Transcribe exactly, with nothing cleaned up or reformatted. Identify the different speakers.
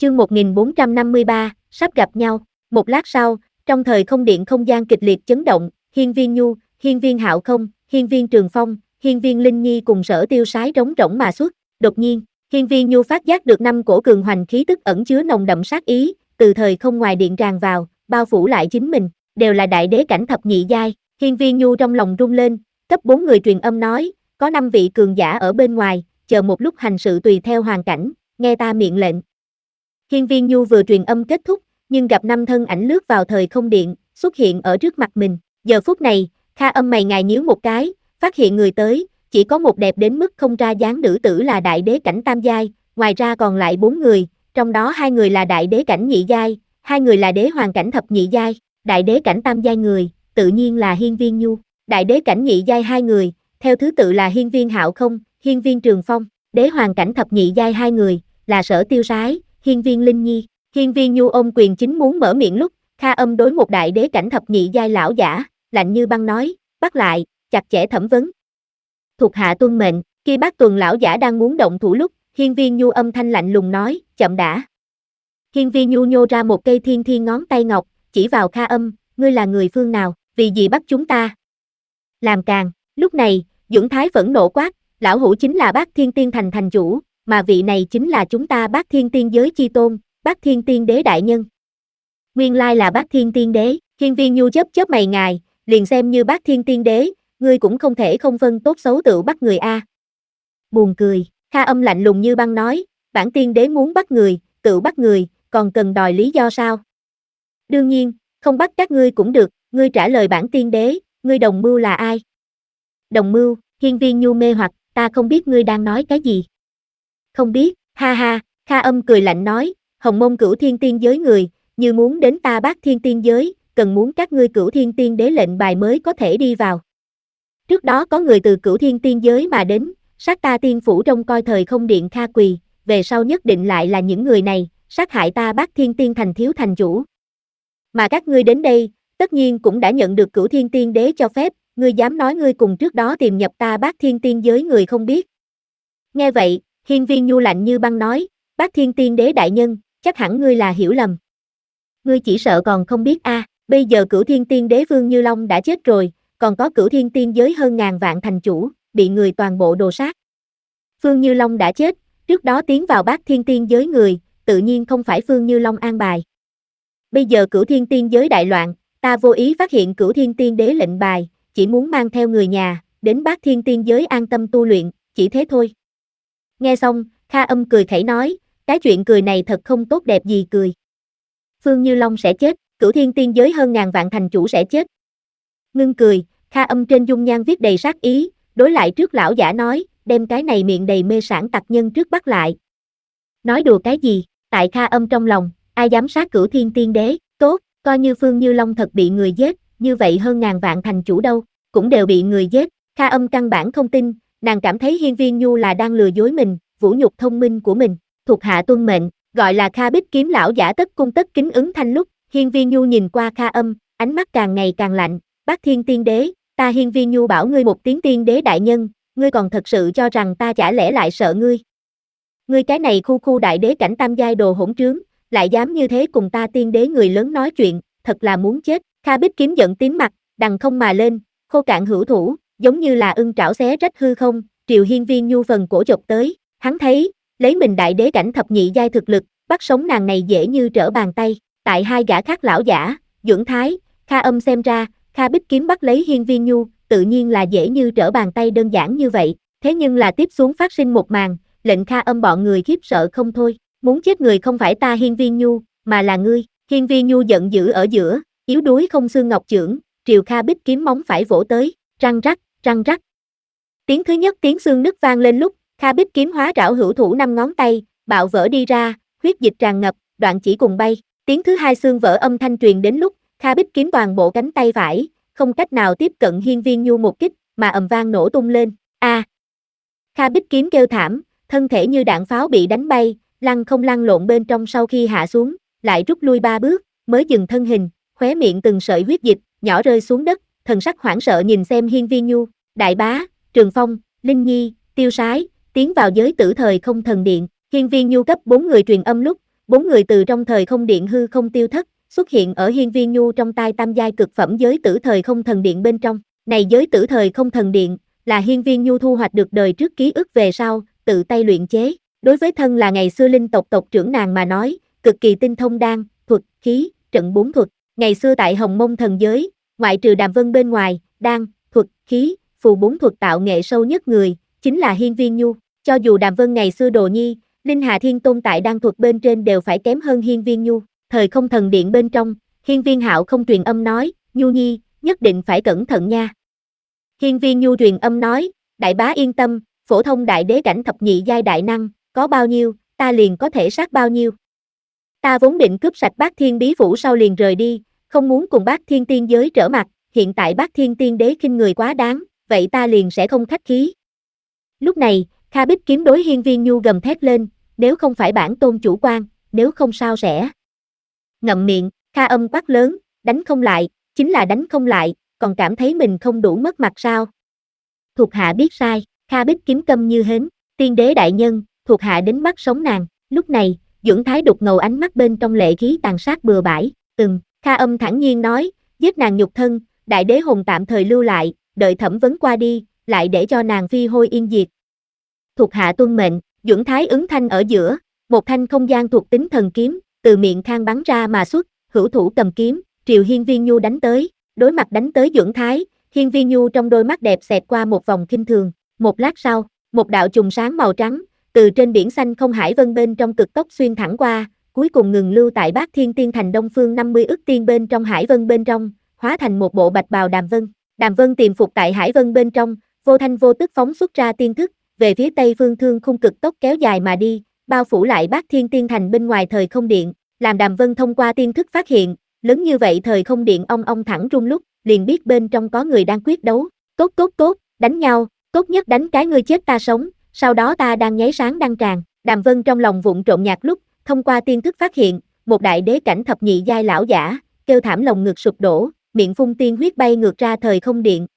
Speaker 1: Chương một nghìn bốn trăm năm mươi ba, sắp gặp nhau. Một lát sau, trong thời không điện không gian kịch liệt chấn động, Hiên Viên Nhu, Hiên Viên Hạo Không, Hiên Viên Trường Phong, Hiên Viên Linh Nhi cùng Sở Tiêu Sái trống rỗng mà xuất. Đột nhiên, Hiên Viên Nhu phát giác được năm cổ cường hoành khí tức ẩn chứa nồng đậm sát ý, từ thời không ngoài điện tràn vào, bao phủ lại chính mình, đều là đại đế cảnh thập nhị giai. Hiên Viên Nhu trong lòng rung lên, cấp bốn người truyền âm nói, có năm vị cường giả ở bên ngoài, chờ một lúc hành sự tùy theo hoàn cảnh, nghe ta miệng lệnh. Hiên Viên Nhu vừa truyền âm kết thúc, nhưng gặp năm thân ảnh lướt vào thời không điện, xuất hiện ở trước mặt mình. Giờ phút này, Kha Âm mày ngài nhíu một cái, phát hiện người tới, chỉ có một đẹp đến mức không ra dáng nữ tử là đại đế cảnh tam giai, ngoài ra còn lại bốn người, trong đó hai người là đại đế cảnh nhị giai, hai người là đế hoàng cảnh thập nhị giai. Đại đế cảnh tam giai người, tự nhiên là Hiên Viên Nhu. Đại đế cảnh nhị giai hai người, theo thứ tự là Hiên Viên Hạo Không, Hiên Viên Trường Phong. Đế hoàng cảnh thập nhị giai hai người, là Sở Tiêu Sái, Hiên Viên Linh Nhi. Hiên Viên Nhu ôm quyền chính muốn mở miệng lúc, Kha Âm đối một đại đế cảnh thập nhị giai lão giả, lạnh như băng nói, bắt lại, chặt chẽ thẩm vấn. Thuộc hạ tuân mệnh. Khi Bác Tuần lão giả đang muốn động thủ lúc, Hiên Viên Nhu âm thanh lạnh lùng nói, chậm đã. Hiên Viên Nhu nhô ra một cây thiên thiên ngón tay ngọc, chỉ vào Kha Âm, ngươi là người phương nào, vì gì bắt chúng ta? Làm càn. Lúc này, Dưỡng Thái phẫn nộ quát, lão hủ chính là Bác Thiên Tiên Thành thành chủ, mà vị này chính là chúng ta Bác Thiên Tiên giới chi tôn, Bác Thiên Tiên đế đại nhân. Nguyên lai là Bác Thiên Tiên đế. Hiên Viên Nhu chớp chớp mày ngài, liền xem như Bác Thiên Tiên đế, ngươi cũng không thể không phân tốt xấu tự bắt người a. Buồn cười. Kha Âm lạnh lùng như băng nói, bản tiên đế muốn bắt người, tự bắt người, còn cần đòi lý do sao? Đương nhiên, không bắt các ngươi cũng được, ngươi trả lời bản tiên đế, ngươi đồng mưu là ai? Đồng mưu? Hiên Viên Nhu mê hoặc, ta không biết ngươi đang nói cái gì. Không biết, ha ha. Kha Âm cười lạnh nói, Hồng Môn Cửu Thiên Tiên giới người, như muốn đến ta Bác Thiên Tiên giới, cần muốn các ngươi Cửu Thiên Tiên đế lệnh bài mới có thể đi vào. Trước đó có người từ Cửu Thiên Tiên giới mà đến, sát ta tiên phủ trông coi thời không điện Kha Quỳ, về sau nhất định lại là những người này, sát hại ta Bác Thiên Tiên thành thiếu thành chủ. Mà các ngươi đến đây, tất nhiên cũng đã nhận được Cửu Thiên Tiên đế cho phép, ngươi dám nói ngươi cùng trước đó tìm nhập ta Bác Thiên Tiên giới người không biết. Nghe vậy, Hiên Viên Nhu lạnh như băng nói, Bác Thiên Tiên đế đại nhân, chắc hẳn ngươi là hiểu lầm. Ngươi chỉ sợ còn không biết a, à, bây giờ Cửu Thiên Tiên đế Vương Như Long đã chết rồi, còn có Cửu Thiên Tiên giới hơn ngàn vạn thành chủ, bị người toàn bộ đồ sát. Phương Như Long đã chết, trước đó tiến vào Bác Thiên Tiên giới người, tự nhiên không phải Phương Như Long an bài. Bây giờ Cửu Thiên Tiên giới đại loạn, ta vô ý phát hiện Cửu Thiên Tiên đế lệnh bài, chỉ muốn mang theo người nhà, đến Bác Thiên Tiên giới an tâm tu luyện, chỉ thế thôi. Nghe xong, Kha Âm cười khẩy nói, cái chuyện cười này thật không tốt đẹp gì cười. Phương Như Long sẽ chết, Cửu Thiên Tiên giới hơn ngàn vạn thành chủ sẽ chết. Ngưng cười, Kha Âm trên dung nhan viết đầy sát ý, đối lại trước lão giả nói, đem cái này miệng đầy mê sảng tặc nhân trước bắt lại. Nói đùa cái gì, tại Kha Âm trong lòng, ai dám sát Cửu Thiên Tiên đế, tốt, coi như Phương Như Long thật bị người giết, như vậy hơn ngàn vạn thành chủ đâu, cũng đều bị người giết. Kha Âm căn bản không tin, nàng cảm thấy Hiên Viên Nhu là đang lừa dối mình, vũ nhục thông minh của mình. Thuộc hạ tuân mệnh, gọi là Kha Bích Kiếm lão giả tất cung tất kính ứng thanh lúc, Hiên Viên Nhu nhìn qua Kha Âm, ánh mắt càng ngày càng lạnh, Bác Thiên Tiên đế, ta Hiên Viên Nhu bảo ngươi một tiếng tiên đế đại nhân, ngươi còn thật sự cho rằng ta chả lẽ lại sợ ngươi. Ngươi cái này khu khu đại đế cảnh tam giai đồ hỗn trướng, lại dám như thế cùng ta tiên đế người lớn nói chuyện, thật là muốn chết. Kha Bích Kiếm giận tím mặt, đằng không mà lên, khô cạn hữu thủ, giống như là ưng trảo xé rách hư không, triều Hiên Viên Nhu phần cổ chộp tới, hắn thấy, lấy mình đại đế cảnh thập nhị giai thực lực, bắt sống nàng này dễ như trở bàn tay. Tại hai gã khác lão giả, Dưỡng Thái, Kha Âm xem ra, Kha Bích Kiếm bắt lấy Hiên Viên Nhu, tự nhiên là dễ như trở bàn tay đơn giản như vậy, thế nhưng là tiếp xuống phát sinh một màn, lệnh Kha Âm bọn người khiếp sợ không thôi, muốn chết người không phải ta Hiên Viên Nhu, mà là ngươi. Hiên Viên Nhu giận dữ ở giữa, yếu đuối không xương ngọc chưởng, triều Kha Bích Kiếm móng phải vỗ tới, răng rắc, răng rắc. Tiếng thứ nhất tiếng xương nứt vang lên lúc, Kha Bích Kiếm hóa trảo hữu thủ năm ngón tay, bạo vỡ đi ra, huyết dịch tràn ngập, đoạn chỉ cùng bay. Tiếng thứ hai xương vỡ âm thanh truyền đến lúc, Kha Bích Kiếm toàn bộ cánh tay phải, không cách nào tiếp cận Hiên Viên Nhu một kích, mà ầm vang nổ tung lên. A! À. Kha Bích Kiếm kêu thảm, thân thể như đạn pháo bị đánh bay, lăn không lăn lộn bên trong sau khi hạ xuống, lại rút lui ba bước, mới dừng thân hình, khóe miệng từng sợi huyết dịch, nhỏ rơi xuống đất, thần sắc hoảng sợ nhìn xem Hiên Viên Nhu, Đại Bá, Trường Phong, Linh Nhi, Tiêu Sái, tiến vào giới tử thời không thần điện. Hiên Viên Nhu cấp bốn người truyền âm lúc, bốn người từ trong thời không điện hư không tiêu thất, xuất hiện ở hiên viên nhu trong tay tam giai cực phẩm giới tử thời không thần điện bên trong. Này giới tử thời không thần điện, là hiên viên nhu thu hoạch được đời trước ký ức về sau, tự tay luyện chế. Đối với thân là ngày xưa linh tộc tộc trưởng nàng mà nói, cực kỳ tinh thông đan, thuật, khí, trận bốn thuật. Ngày xưa tại Hồng Mông thần giới, ngoại trừ Đàm Vân bên ngoài, đan, thuật, khí, phù bốn thuật tạo nghệ sâu nhất người, chính là hiên viên nhu. Cho dù Đàm Vân ngày xưa đồ nhi, Linh Hà Thiên Tôn tại đan thuật bên trên đều phải kém hơn hiên viên nhu. Thời không thần điện bên trong, hiên viên hạo không truyền âm nói, nhu nhi, nhất định phải cẩn thận nha. Hiên viên nhu truyền âm nói, đại bá yên tâm, phổ thông đại đế cảnh thập nhị giai đại năng, có bao nhiêu, ta liền có thể sát bao nhiêu. Ta vốn định cướp sạch Bát Thiên Bí Phủ sau liền rời đi, không muốn cùng Bát Thiên Tiên giới trở mặt, hiện tại Bát Thiên Tiên đế khinh người quá đáng, vậy ta liền sẽ không khách khí. Lúc này, Kha Bích Kiếm đối hiên viên nhu gầm thét lên, nếu không phải bản tôn chủ quan, nếu không sao sẽ. Ngậm miệng, Kha âm quát lớn, đánh không lại, chính là đánh không lại, còn cảm thấy mình không đủ mất mặt sao. Thuộc hạ biết sai, Kha Bích Kiếm câm như hến, tiên đế đại nhân, thuộc hạ đến bắt sống nàng. Lúc này, Dưỡng Thái đục ngầu ánh mắt bên trong lệ khí tàn sát bừa bãi, ừm, Kha âm thản nhiên nói, giết nàng nhục thân, đại đế hồn tạm thời lưu lại, đợi thẩm vấn qua đi, lại để cho nàng phi hôi yên diệt. Thuộc hạ tuân mệnh, Dưỡng Thái ứng thanh ở giữa, một thanh không gian thuộc tính thần kiếm, từ miệng khang bắn ra mà xuất, hữu thủ cầm kiếm, triều hiên viên nhu đánh tới, đối mặt đánh tới Dưỡng Thái, hiên viên nhu trong đôi mắt đẹp xẹt qua một vòng khinh thường, một lát sau, một đạo chùm sáng màu trắng, từ trên biển xanh không hải vân bên trong cực tốc xuyên thẳng qua, cuối cùng ngừng lưu tại Bát Thiên Tiên thành đông phương năm mươi ức tiên bên trong hải vân bên trong, hóa thành một bộ bạch bào Đàm Vân. Đàm Vân tiềm phục tại hải vân bên trong, vô thanh vô tức phóng xuất ra tiên thức, về phía tây phương thương khung cực tốc kéo dài mà đi, bao phủ lại Bát Thiên Tiên thành bên ngoài thời không điện, làm Đàm Vân thông qua tiên thức phát hiện, lớn như vậy thời không điện ong ong thẳng rung lúc, liền biết bên trong có người đang quyết đấu. Tốt tốt tốt, đánh nhau, tốt nhất đánh cái ngươi chết ta sống, sau đó ta đang nháy sáng đăng tràn. Đàm Vân trong lòng vụng trộn nhạc lúc, thông qua tiên thức phát hiện, một đại đế cảnh thập nhị giai lão giả, kêu thảm lồng ngực sụp đổ, miệng phun tiên huyết bay ngược ra thời không điện,